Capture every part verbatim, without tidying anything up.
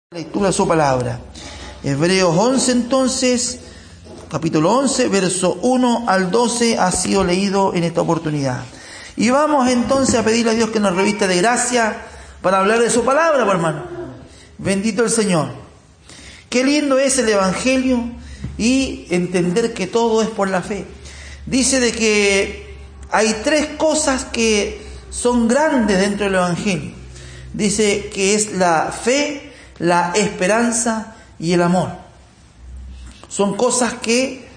Lectura de su palabra. Hebreos once entonces, capítulo once, verso uno al doce ha sido leído en esta oportunidad. Y vamos entonces a pedirle a Dios que nos revista de gracia para hablar de su palabra, pues, hermano. Bendito el Señor. Qué lindo es el Evangelio y entender que todo es por la fe. Dice de que hay tres cosas que son grandes dentro del Evangelio. Dice que es la fe, la esperanza y el amor. Son cosas que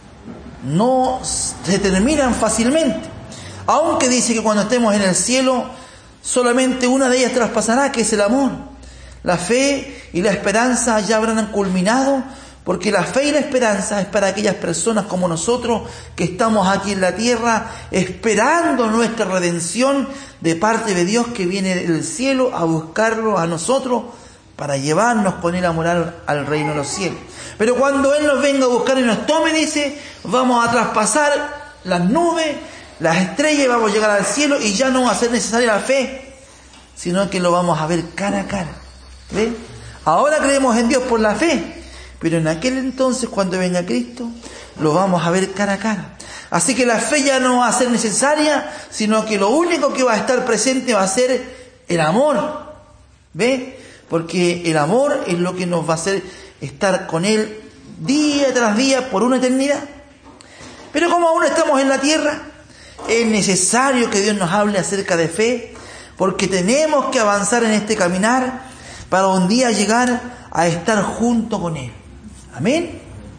no se terminan fácilmente. Aunque dice que cuando estemos en el cielo, solamente una de ellas traspasará, que es el amor. La fe y la esperanza ya habrán culminado, porque la fe y la esperanza es para aquellas personas como nosotros que estamos aquí en la tierra esperando nuestra redención de parte de Dios, que viene del cielo a buscarlo a nosotros para llevarnos con Él a morar al reino de los cielos. Pero cuando Él nos venga a buscar y nos tome, dice, vamos a traspasar las nubes, las estrellas, y vamos a llegar al cielo, y ya no va a ser necesaria la fe, sino que lo vamos a ver cara a cara. ¿Ven? Ahora creemos en Dios por la fe, pero en aquel entonces, cuando venga Cristo, lo vamos a ver cara a cara. Así que la fe ya no va a ser necesaria, sino que lo único que va a estar presente va a ser el amor. ¿Ve? Porque el amor es lo que nos va a hacer estar con Él día tras día por una eternidad. Pero como aún estamos en la tierra, es necesario que Dios nos hable acerca de fe, porque tenemos que avanzar en este caminar para un día llegar a estar junto con Él. Amén.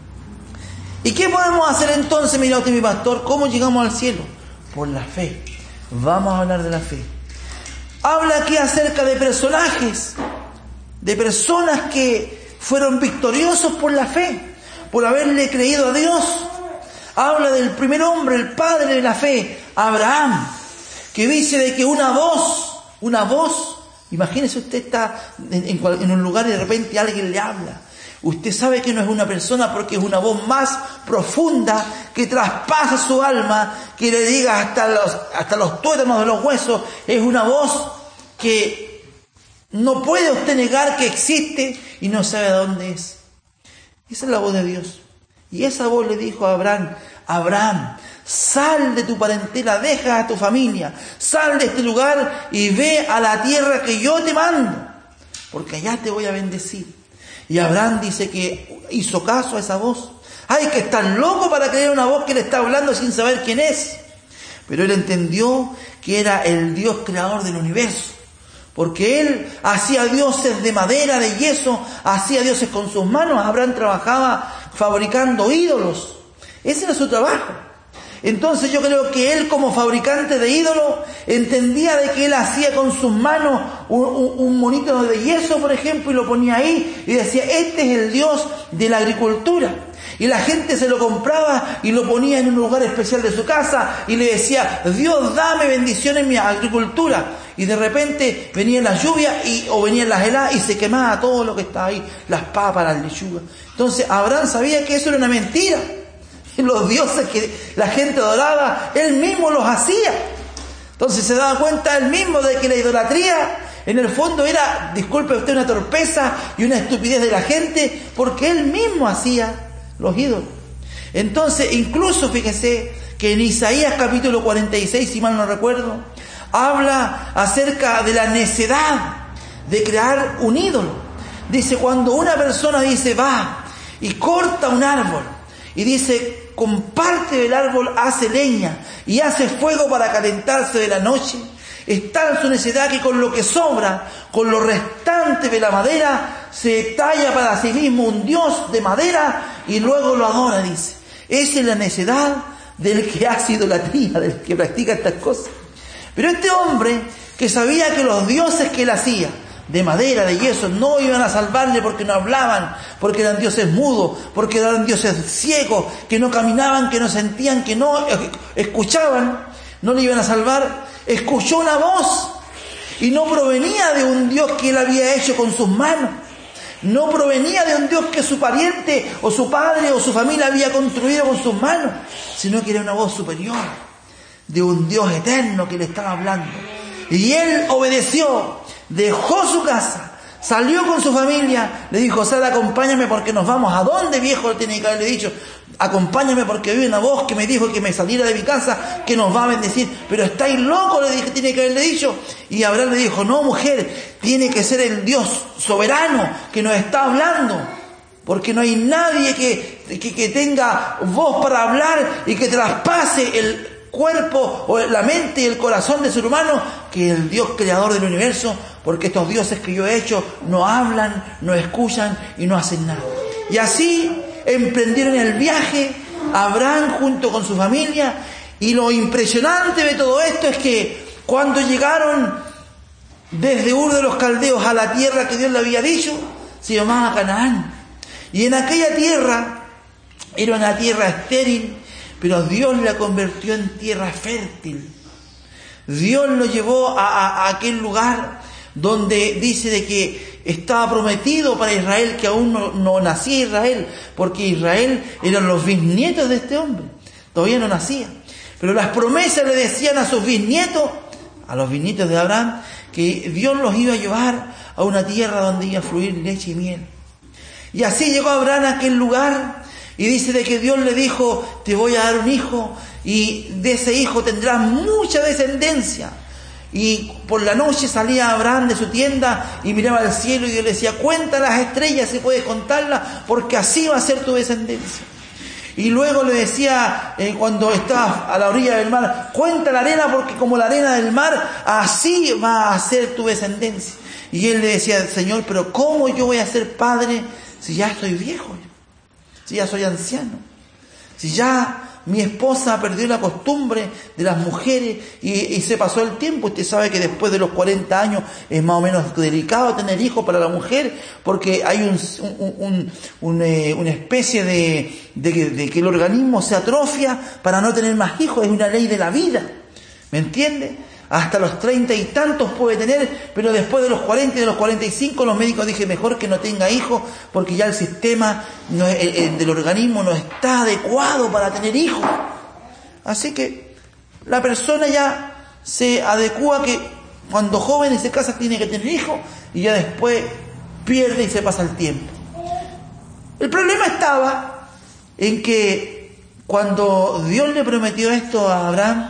¿Y qué podemos hacer entonces, mira usted, mi pastor? ¿Cómo llegamos al cielo? Por la fe. Vamos a hablar de la fe. Habla aquí acerca de personajes, de personas que fueron victoriosos por la fe, por haberle creído a Dios. Habla del primer hombre, el padre de la fe, Abraham, que dice de que una voz, una voz, imagínese usted está en, en, en un lugar y de repente alguien le habla. Usted sabe que no es una persona porque es una voz más profunda que traspasa su alma, que le diga hasta los, hasta los tuétanos de los huesos. Es una voz que no puede usted negar que existe y no sabe dónde es. Esa es la voz de Dios. Y esa voz le dijo a Abraham, Abraham, sal de tu parentela, deja a tu familia, sal de este lugar y ve a la tierra que yo te mando, porque allá te voy a bendecir. Y Abraham dice que hizo caso a esa voz. Hay que estar loco para creer una voz que le está hablando sin saber quién es. Pero él entendió que era el Dios creador del universo. Porque él hacía dioses de madera, de yeso, hacía dioses con sus manos. Abraham trabajaba fabricando ídolos. Ese era su trabajo. Entonces yo creo que él, como fabricante de ídolos, entendía de que él hacía con sus manos un, un, un monito de yeso, por ejemplo, y lo ponía ahí y decía, este es el Dios de la agricultura. Y la gente se lo compraba y lo ponía en un lugar especial de su casa y le decía, Dios, dame bendición en mi agricultura. Y de repente venía la lluvia y, o venían las heladas y se quemaba todo lo que estaba ahí, las papas, las lechugas. Entonces Abraham sabía que eso era una mentira. Los dioses que la gente adoraba, él mismo los hacía. Entonces se daba cuenta él mismo de que la idolatría en el fondo era, disculpe usted, una torpeza y una estupidez de la gente, porque él mismo hacía los ídolos. Entonces, incluso fíjese que en Isaías capítulo cuarenta y seis, si mal no recuerdo, habla acerca de la necedad de crear un ídolo. Dice, cuando una persona dice, va y corta un árbol, y dice, con parte del árbol hace leña y hace fuego para calentarse de la noche, está en su necedad que con lo que sobra, con lo restante de la madera, se talla para sí mismo un dios de madera y luego lo adora, dice. Esa es la necedad del que hace idolatría, del que practica estas cosas. Pero este hombre, que sabía que los dioses que él hacía, de madera, de yeso, no iban a salvarle porque no hablaban, porque eran dioses mudos, porque eran dioses ciegos, que no caminaban, que no sentían, que no escuchaban, no le iban a salvar. Escuchó una voz y no provenía de un Dios que él había hecho con sus manos, no provenía de un Dios que su pariente o su padre o su familia había construido con sus manos, sino que era una voz superior de un Dios eterno que le estaba hablando. Y él obedeció, dejó su casa, Salió con su familia, le dijo, Sara, acompáñame porque nos vamos. ¿A dónde, viejo? Le tiene que haberle dicho, acompáñame porque hay una voz que me dijo que me saliera de mi casa, que nos va a bendecir. Pero estáis locos, le dije, tiene que haberle dicho. Y Abraham le dijo, no, mujer, tiene que ser el Dios soberano que nos está hablando. Porque no hay nadie que, que, que tenga voz para hablar y que traspase el cuerpo o la mente y el corazón del ser humano que el Dios creador del universo, porque estos dioses que yo he hecho no hablan, no escuchan y no hacen nada. Y así emprendieron el viaje Abraham junto con su familia, y lo impresionante de todo esto es que cuando llegaron desde Ur de los Caldeos a la tierra que Dios le había dicho, se llamaba Canaán, y en aquella tierra era una tierra estéril, pero Dios la convirtió en tierra fértil. Dios lo llevó a, a, a aquel lugar donde dice de que estaba prometido para Israel, que aún no, no nacía Israel, porque Israel eran los bisnietos de este hombre, todavía no nacía. Pero las promesas le decían a sus bisnietos, a los bisnietos de Abraham, que Dios los iba a llevar a una tierra donde iba a fluir leche y miel. Y así llegó Abraham a aquel lugar. Y dice de que Dios le dijo, te voy a dar un hijo, y de ese hijo tendrás mucha descendencia. Y por la noche salía Abraham de su tienda y miraba al cielo, y Dios le decía, cuenta las estrellas si puedes contarlas, porque así va a ser tu descendencia. Y luego le decía, eh, cuando estaba a la orilla del mar, cuenta la arena, porque como la arena del mar, así va a ser tu descendencia. Y él le decía, Señor, pero ¿cómo yo voy a ser padre si ya estoy viejo? Si ya soy anciano, si ya mi esposa perdió la costumbre de las mujeres y, y se pasó el tiempo. Usted sabe que después de los cuarenta años es más o menos delicado tener hijos para la mujer, porque hay un, un, un, un, eh, una especie de, de, de que el organismo se atrofia para no tener más hijos. Es una ley de la vida, ¿me entiende? Hasta los treinta y tantos puede tener, pero después de los cuarenta y de los cuarenta y cinco los médicos dije mejor que no tenga hijos, porque ya el sistema no, el, el del organismo no está adecuado para tener hijos. Así que la persona ya se adecua que cuando joven se casa tiene que tener hijos, y ya después pierde y se pasa el tiempo. El problema estaba en que cuando Dios le prometió esto a Abraham,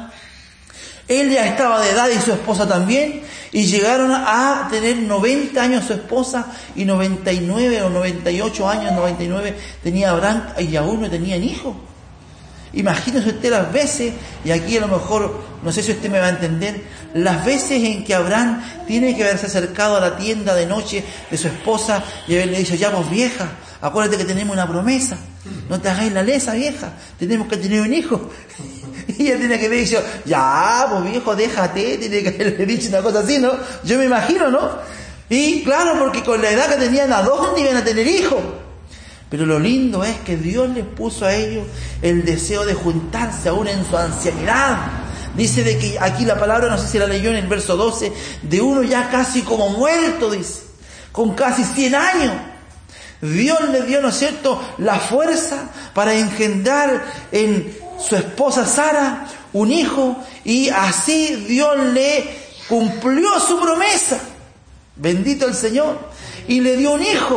él ya estaba de edad y su esposa también, y llegaron a tener noventa años su esposa, y noventa y nueve o noventa y ocho años, noventa y nueve tenía Abraham, y aún no tenían hijos. Imagínese usted las veces, y aquí a lo mejor, no sé si usted me va a entender, las veces en que Abraham tiene que haberse acercado a la tienda de noche de su esposa y haberle dicho, ya vos vieja, acuérdate que tenemos una promesa, no te hagáis la lesa, vieja, tenemos que tener un hijo. Y ella tiene que haber dicho, ya, pues viejo, déjate, tiene que haberle dicho una cosa así, ¿no? Yo me imagino, ¿no? Y claro, porque con la edad que tenían, ¿a dónde iban a tener hijos? Pero lo lindo es que Dios les puso a ellos el deseo de juntarse aún en su ancianidad. Dice de que aquí la palabra, no sé si la leyó en el verso doce, de uno ya casi como muerto, dice, con casi cien años. Dios le dio, ¿no es cierto?, la fuerza para engendrar en su esposa Sara un hijo, y así Dios le cumplió su promesa. Bendito el Señor. Y le dio un hijo,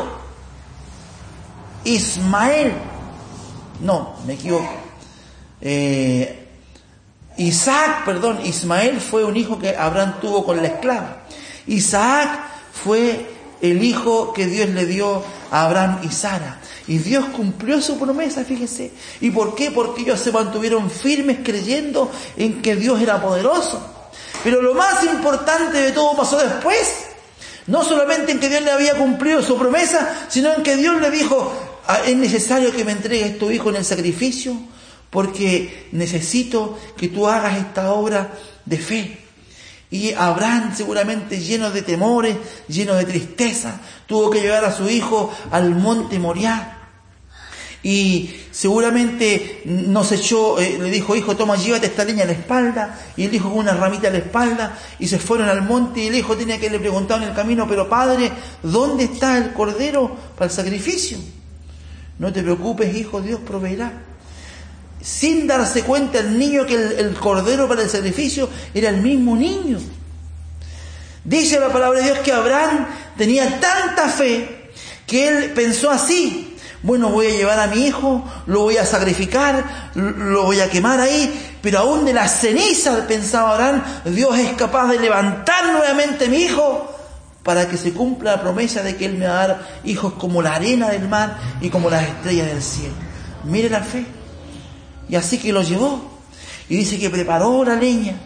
Ismael. No, me equivoco. Eh, Isaac, perdón, Ismael fue un hijo que Abraham tuvo con la esclava. Isaac fue el hijo que Dios le dio a Abraham y Sara. Y Dios cumplió su promesa, fíjese. ¿Y por qué? Porque ellos se mantuvieron firmes creyendo en que Dios era poderoso. Pero lo más importante de todo pasó después. No solamente en que Dios le había cumplido su promesa, sino en que Dios le dijo, es necesario que me entregues tu hijo en el sacrificio, porque necesito que tú hagas esta obra de fe. Y Abraham, seguramente lleno de temores, lleno de tristeza, tuvo que llevar a su hijo al monte Moriah. Y seguramente nos echó, eh, le dijo, hijo, toma, llévate esta leña a la espalda. Y el hijo con una ramita a la espalda, y se fueron al monte. Y el hijo tenía que le preguntar en el camino, pero padre, ¿dónde está el cordero para el sacrificio? No te preocupes, hijo, Dios proveerá. Sin darse cuenta el niño que el, el cordero para el sacrificio era el mismo niño. Dice la palabra de Dios que Abraham tenía tanta fe que él pensó así: bueno, voy a llevar a mi hijo, lo voy a sacrificar, lo voy a quemar ahí, pero aún de las cenizas, pensaba Abraham, Dios es capaz de levantar nuevamente a mi hijo para que se cumpla la promesa de que Él me va a dar hijos como la arena del mar y como las estrellas del cielo. Mire la fe. Y así que lo llevó. Y dice que preparó la leña.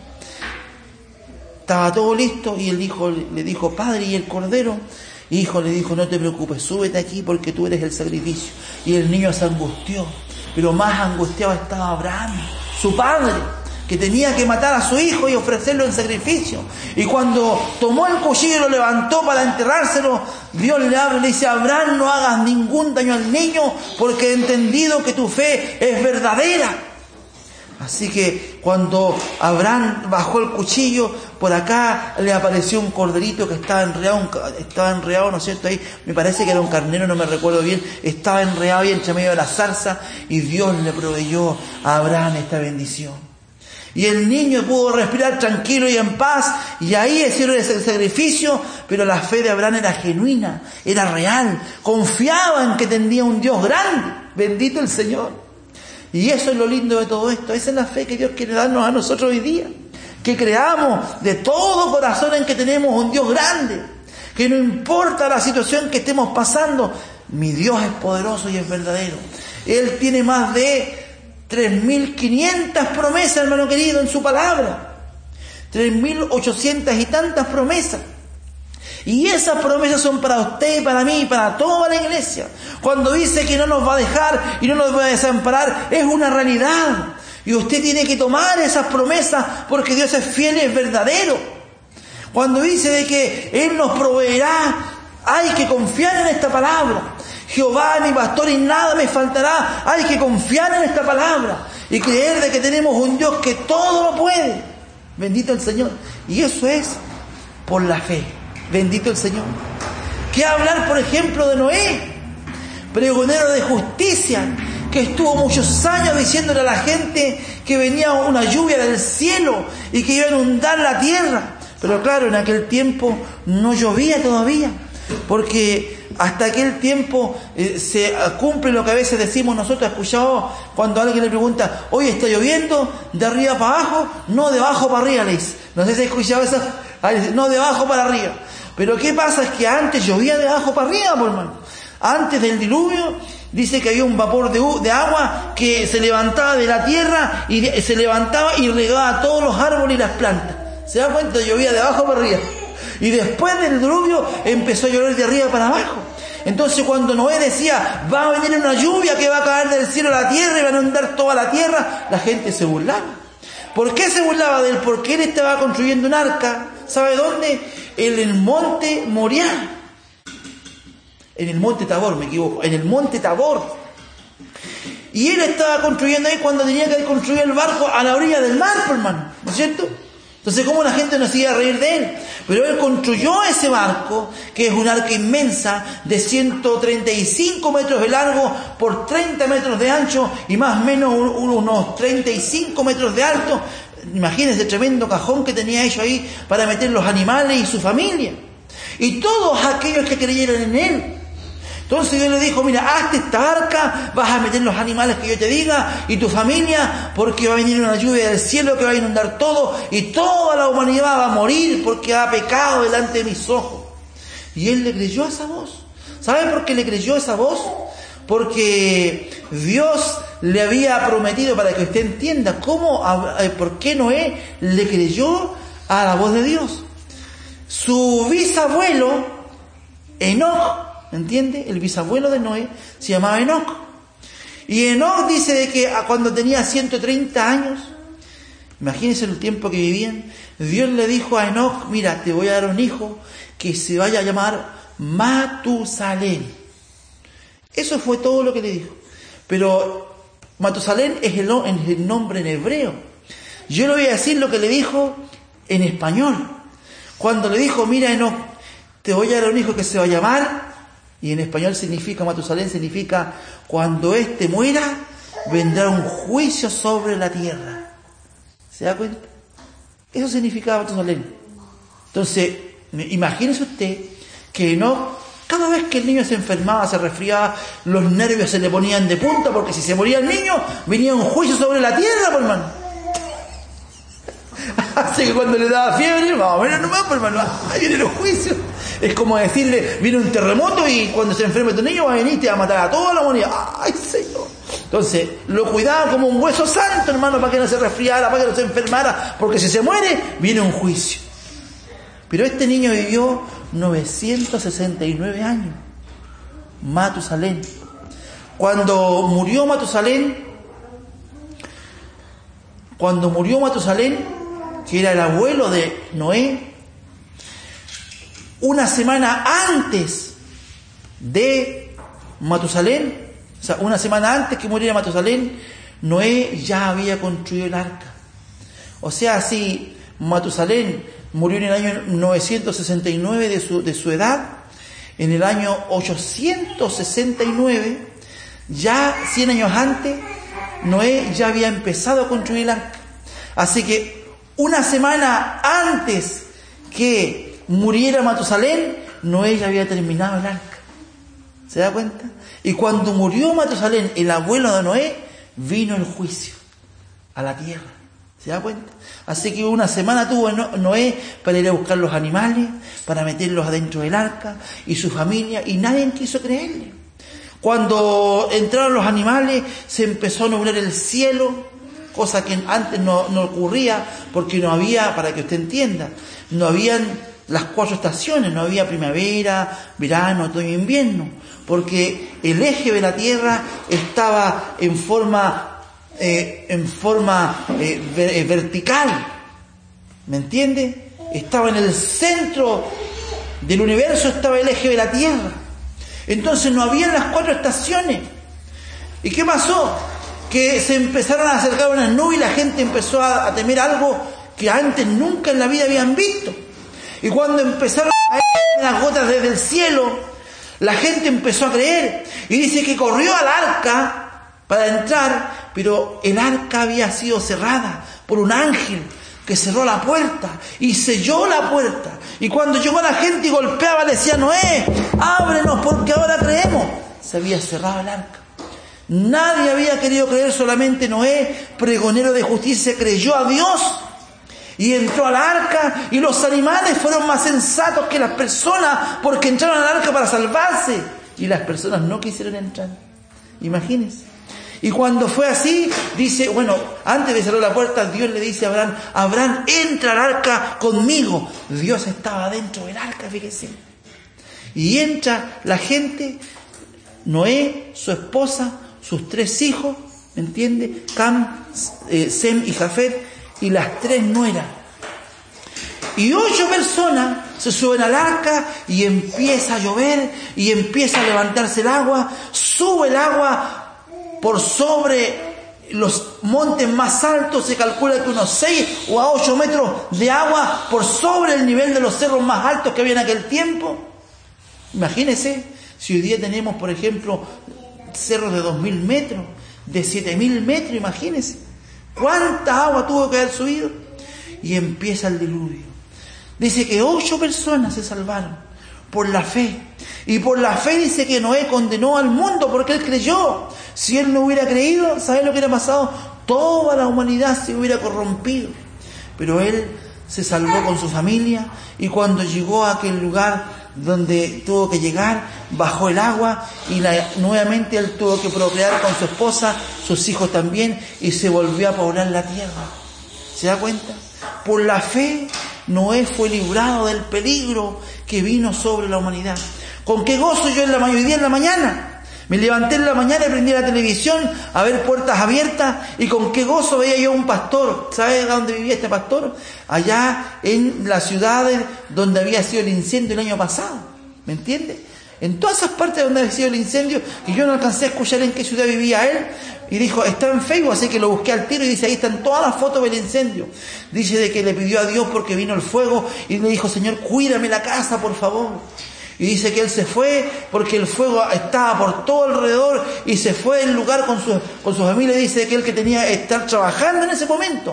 Estaba todo listo y el hijo le dijo: padre, ¿y el cordero? Y hijo le dijo: no te preocupes, súbete aquí porque tú eres el sacrificio. Y el niño se angustió, pero más angustiado estaba Abraham, su padre, que tenía que matar a su hijo y ofrecerlo en sacrificio. Y cuando tomó el cuchillo y lo levantó para enterrárselo, Dios le habla y le dice: Abraham, no hagas ningún daño al niño, porque he entendido que tu fe es verdadera. Así que cuando Abraham bajó el cuchillo, por acá le apareció un corderito que estaba enredado, estaba enredado, ¿no es cierto? Ahí me parece que era un carnero, no me recuerdo bien, estaba enredado ahí entre medio de la zarza, y Dios le proveyó a Abraham esta bendición. Y el niño pudo respirar tranquilo y en paz, y ahí hicieron ese sacrificio, pero la fe de Abraham era genuina, era real, confiaba en que tenía un Dios grande, bendito el Señor. Y eso es lo lindo de todo esto. Esa es la fe que Dios quiere darnos a nosotros hoy día. Que creamos de todo corazón en que tenemos un Dios grande. Que no importa la situación que estemos pasando, mi Dios es poderoso y es verdadero. Él tiene más de tres mil quinientas promesas, hermano querido, en su palabra. tres mil ochocientas y tantas promesas. Y esas promesas son para usted y para mí y para toda la iglesia. Cuando dice que no nos va a dejar y no nos va a desamparar, es una realidad. Y usted tiene que tomar esas promesas porque Dios es fiel y es verdadero. Cuando dice de que Él nos proveerá, hay que confiar en esta palabra. Jehová mi pastor y nada me faltará. Hay que confiar en esta palabra y creer de que tenemos un Dios que todo lo puede. Bendito el Señor. Y eso es por la fe. Bendito el Señor. ¿Qué hablar, por ejemplo, de Noé? Pregonero de justicia, que estuvo muchos años diciéndole a la gente que venía una lluvia del cielo y que iba a inundar la tierra. Pero claro, en aquel tiempo no llovía todavía, porque hasta aquel tiempo eh, se cumple lo que a veces decimos nosotros. Escuchado cuando alguien le pregunta: oye, ¿está lloviendo de arriba para abajo? No, de abajo para arriba, le dice. No sé si has escuchado eso. No, de abajo para arriba. Pero ¿qué pasa? Es que antes llovía de abajo para arriba, por hermano. Antes del diluvio, dice que había un vapor de, de agua que se levantaba de la tierra y de, se levantaba y regaba todos los árboles y las plantas. ¿Se da cuenta? Llovía de abajo para arriba. Y después del diluvio empezó a llover de arriba para abajo. Entonces cuando Noé decía: va a venir una lluvia que va a caer del cielo a la tierra y va a inundar toda la tierra, la gente se burlaba. ¿Por qué se burlaba de él? Porque él estaba construyendo un arca. ¿Sabe dónde? En el monte Moriah. En el monte Tabor, me equivoco. En el monte Tabor. Y él estaba construyendo ahí cuando tenía que construir el barco a la orilla del mar, hermano. ¿No es cierto? Entonces, ¿cómo la gente no se iba a reír de él? Pero él construyó ese barco, que es un arca inmensa, de ciento treinta y cinco metros de largo por treinta metros de ancho y más o menos unos treinta y cinco metros de alto. Imagínense el tremendo cajón que tenía ellos ahí para meter los animales y su familia. Y todos aquellos que creyeron en él. Entonces Dios le dijo: mira, hazte esta arca, vas a meter los animales que yo te diga y tu familia, porque va a venir una lluvia del cielo que va a inundar todo y toda la humanidad va a morir porque ha pecado delante de mis ojos. Y él le creyó a esa voz. ¿Sabe por qué le creyó esa voz? Porque Dios le había prometido, para que usted entienda cómo, por qué Noé le creyó a la voz de Dios. Su bisabuelo, Enoc, ¿entiende? El bisabuelo de Noé se llamaba Enoc. Y Enoc dice de que cuando tenía ciento treinta años, imagínense el tiempo que vivían, Dios le dijo a Enoc: mira, te voy a dar un hijo que se vaya a llamar Matusalén. Eso fue todo lo que le dijo. Pero Matusalén es el, es el nombre en hebreo. Yo le voy a decir lo que le dijo en español. Cuando le dijo: mira, Enoc, te voy a dar un hijo que se va a llamar, y en español significa, Matusalén significa: cuando éste muera, vendrá un juicio sobre la tierra. ¿Se da cuenta? Eso significaba Matusalén. Entonces, imagínese usted que no, cada vez que el niño se enfermaba, se resfriaba, los nervios se le ponían de punta, porque si se moría el niño, venía un juicio sobre la tierra, por hermano. Así que cuando le daba fiebre, más o menos nomás, por hermano, ahí viene el juicio. Es como decirle, viene un terremoto y cuando se enferme tu niño va a venir y te va a matar a toda la humanidad. ¡Ay, Señor! Entonces, lo cuidaba como un hueso santo, hermano, para que no se resfriara, para que no se enfermara, porque si se muere, viene un juicio. Pero este niño vivió novecientos sesenta y nueve años. Matusalén. Cuando murió Matusalén, cuando murió Matusalén, que era el abuelo de Noé, una semana antes de Matusalén, o sea, una semana antes que muriera Matusalén, Noé ya había construido el arca. O sea, si Matusalén murió en el año novecientos sesenta y nueve de su, de su edad, en el año ochocientos sesenta y nueve, ya cien años antes, Noé ya había empezado a construir el arca. Así que una semana antes que muriera Matusalén, Noé ya había terminado el arca. ¿Se da cuenta? Y cuando murió Matusalén, el abuelo de Noé, vino el juicio a la tierra. ¿Se da cuenta? Así que una semana tuvo Noé para ir a buscar los animales, para meterlos adentro del arca y su familia, y nadie quiso creerle. Cuando entraron los animales, se empezó a nublar el cielo, cosa que antes no, no ocurría, porque no había, para que usted entienda, no habían las cuatro estaciones, no había primavera, verano, otoño e invierno, porque el eje de la tierra estaba en forma Eh, en forma eh, ver, vertical, ¿me entiende? Estaba en el centro del universo, estaba el eje de la tierra. Entonces no había las cuatro estaciones. ¿Y qué pasó? Que se empezaron a acercar unas nubes y la gente empezó a, a temer algo que antes nunca en la vida habían visto. Y cuando empezaron a caer las gotas desde el cielo, la gente empezó a creer y dice que corrió al arca para entrar, pero el arca había sido cerrada por un ángel que cerró la puerta y selló la puerta. Y cuando llegó la gente y golpeaba, le decía: Noé, ábrenos porque ahora creemos. Se había cerrado el arca. Nadie había querido creer, solamente Noé, pregonero de justicia, creyó a Dios y entró al arca, y los animales fueron más sensatos que las personas porque entraron al arca para salvarse, y las personas no quisieron entrar. Imagínense. Y cuando fue así, dice, bueno, antes de cerrar la puerta, Dios le dice a Abraham: Abraham, entra al arca conmigo. Dios estaba dentro del arca, fíjese. Y entra la gente, Noé, su esposa, sus tres hijos, ¿me entiende? Cam, eh, Sem y Jafet, y las tres nueras. Y ocho personas se suben al arca y empieza a llover y empieza a levantarse el agua, sube el agua por sobre los montes más altos, se calcula que unos seis o a ocho metros de agua por sobre el nivel de los cerros más altos que había en aquel tiempo. Imagínense, si hoy día tenemos, por ejemplo, cerros de dos mil metros, de siete mil metros, imagínense. ¿Cuánta agua tuvo que haber subido? Y empieza el diluvio. Dice que ocho personas se salvaron por la fe. Y por la fe dice que Noé condenó al mundo porque él creyó. Si él no hubiera creído, ¿sabes lo que hubiera pasado? Toda la humanidad se hubiera corrompido. Pero él se salvó con su familia, y cuando llegó a aquel lugar donde tuvo que llegar, bajó el agua y la, nuevamente él tuvo que procrear con su esposa, sus hijos también, y se volvió a poblar la tierra. ¿Se da cuenta? Por la fe, Noé fue librado del peligro que vino sobre la humanidad. ¿Con qué gozo yo en la mayoría en la mañana? Me levanté en la mañana y prendí la televisión a ver Puertas Abiertas, y con qué gozo veía yo a un pastor. ¿Sabes dónde vivía este pastor? Allá en la ciudad donde había sido el incendio el año pasado. ¿Me entiendes? En todas esas partes donde había sido el incendio, y yo no alcancé a escuchar en qué ciudad vivía él, y dijo, está en Facebook, así que lo busqué al tiro, y dice, ahí están todas las fotos del incendio. Dice de que le pidió a Dios porque vino el fuego, y le dijo, Señor, cuídame la casa, por favor. Y dice que él se fue porque el fuego estaba por todo alrededor, y se fue del lugar con su, con su familia. Y dice que él que tenía que estar trabajando en ese momento.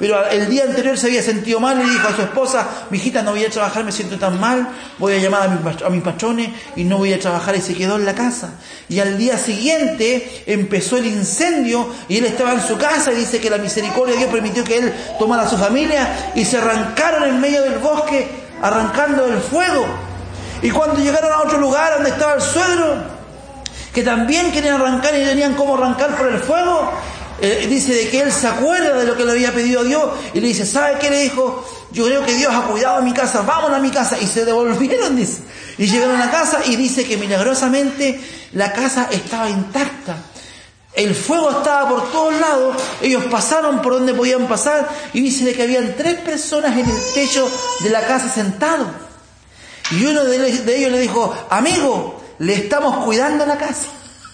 pero el día anterior se había sentido mal y dijo a su esposa, mijita, no voy a trabajar, me siento tan mal, voy a llamar a mis, a mis patrones y no voy a trabajar, y se quedó en la casa. Y al día siguiente empezó el incendio y él estaba en su casa y dice que la misericordia de Dios permitió que él tomara a su familia y se arrancaron en medio del bosque, arrancando el fuego. Y cuando llegaron a otro lugar donde estaba el suegro, que también querían arrancar y tenían cómo arrancar por el fuego, eh, dice de que él se acuerda de lo que le había pedido a Dios y le dice, ¿sabe qué? Le dijo, yo creo que Dios ha cuidado de mi casa, vámonos a mi casa. Y se devolvieron, dice, y llegaron a casa y dice que milagrosamente la casa estaba intacta. El fuego estaba por todos lados, ellos pasaron por donde podían pasar y dice de que habían tres personas en el techo de la casa sentados. Y uno de ellos le dijo, amigo, le estamos cuidando la casa.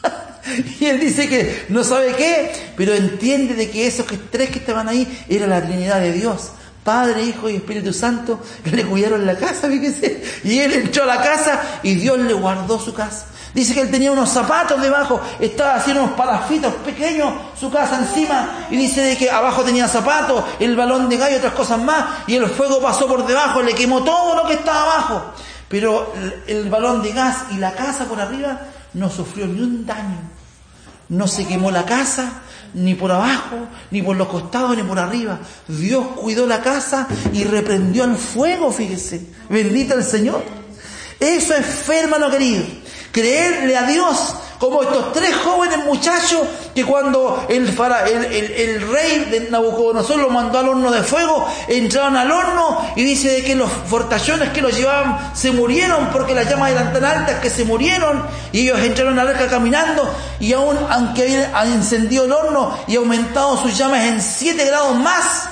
Y él dice que no sabe qué, pero entiende de que esos que, tres que estaban ahí era la Trinidad de Dios. Padre, Hijo y Espíritu Santo, que le cuidaron la casa, fíjese. Y él entró a la casa y Dios le guardó su casa. Dice que él tenía unos zapatos debajo, estaba haciendo unos palafitos pequeños, su casa encima, y dice de que abajo tenía zapatos, el balón de gallo y otras cosas más, y el fuego pasó por debajo, le quemó todo lo que estaba abajo. Pero el, el balón de gas y la casa por arriba no sufrió ni un daño. No se quemó la casa, ni por abajo, ni por los costados, ni por arriba. Dios cuidó la casa y reprendió el fuego, fíjese. Bendito el Señor. Eso es fe, hermano querido. Creerle a Dios, como estos tres jóvenes muchachos que cuando el, fara, el, el, el rey de Nabucodonosor los mandó al horno de fuego, entraron al horno y dice de que los fortallones que los llevaban se murieron porque las llamas eran tan altas que se murieron, y ellos entraron al arca caminando, y aún aunque habían encendido el horno y aumentado sus llamas en siete grados más,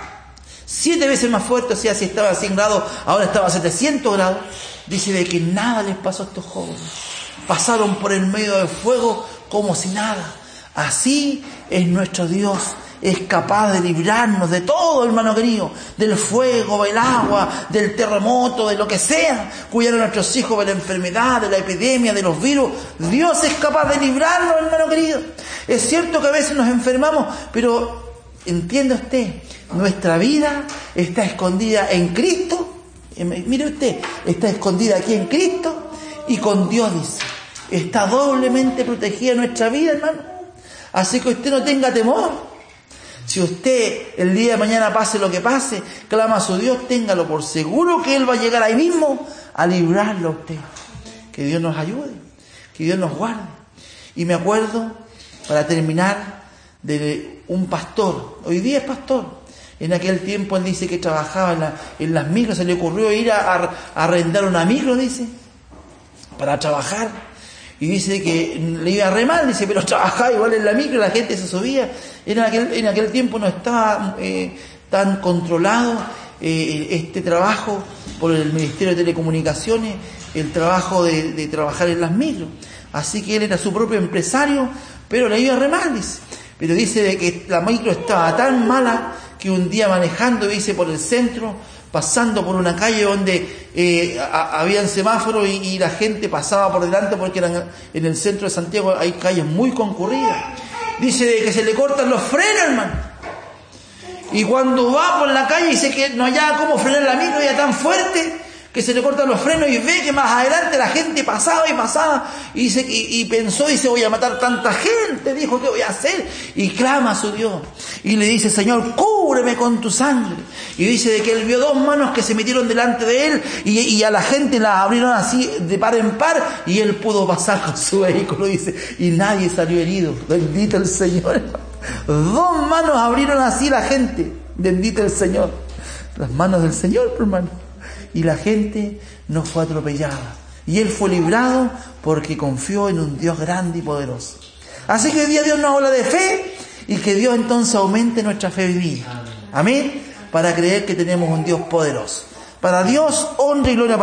siete veces más fuerte, o sea, si estaba a cien grados, ahora estaba a setecientos grados, dice de que nada les pasó a estos jóvenes. Pasaron por el medio del fuego como si nada. Así es nuestro Dios. Es capaz de librarnos de todo, hermano querido. Del fuego, del agua, del terremoto, de lo que sea. Cuidar a nuestros hijos de la enfermedad, de la epidemia, de los virus. Dios es capaz de librarnos, hermano querido. Es cierto que a veces nos enfermamos, pero entiende usted, nuestra vida está escondida en Cristo. Mire usted, está escondida aquí en Cristo y con Dios, dice. Está doblemente protegida nuestra vida, hermano. Así que usted no tenga temor. Si usted el día de mañana pase lo que pase, clama a su Dios, téngalo por seguro que Él va a llegar ahí mismo a librarlo a usted. Que Dios nos ayude, que Dios nos guarde. Y me acuerdo, para terminar, de un pastor. Hoy día es pastor. En aquel tiempo él dice que trabajaba en, la, en las micros, se le ocurrió ir a, a, a arrendar una micro, dice, para trabajar. Y dice que le iba re mal, dice, pero trabajaba igual en la micro, la gente se subía. En aquel, en aquel tiempo no estaba eh, tan controlado eh, este trabajo por el Ministerio de Telecomunicaciones, el trabajo de, de trabajar en las micros. Así que él era su propio empresario, pero le iba re mal, dice. Pero dice de que la micro estaba tan mala que un día manejando, dice, por el centro, pasando por una calle donde eh, a, habían semáforos y, y la gente pasaba por delante porque eran, en el centro de Santiago hay calles muy concurridas. Dice de que se le cortan los frenos, hermano. Y cuando va por la calle dice que no hallaba cómo frenar la micro, ya tan fuerte que se le cortan los frenos, y ve que más adelante la gente pasaba y pasaba, y, dice, y, y pensó, dice, voy a matar tanta gente, dijo, ¿qué voy a hacer? Y clama a su Dios, y le dice, Señor, cúbreme con tu sangre. Y dice de que él vio dos manos que se metieron delante de él, y, y a la gente las abrieron así, de par en par, y él pudo pasar con su vehículo, dice, y nadie salió herido. Bendito el Señor. Dos manos abrieron así la gente, bendito el Señor. Las manos del Señor, hermano. Y la gente no fue atropellada. Y él fue librado porque confió en un Dios grande y poderoso. Así que hoy día Dios nos habla de fe, y que Dios entonces aumente nuestra fe vivida. Amén. Para creer que tenemos un Dios poderoso. Para Dios, honra y gloria.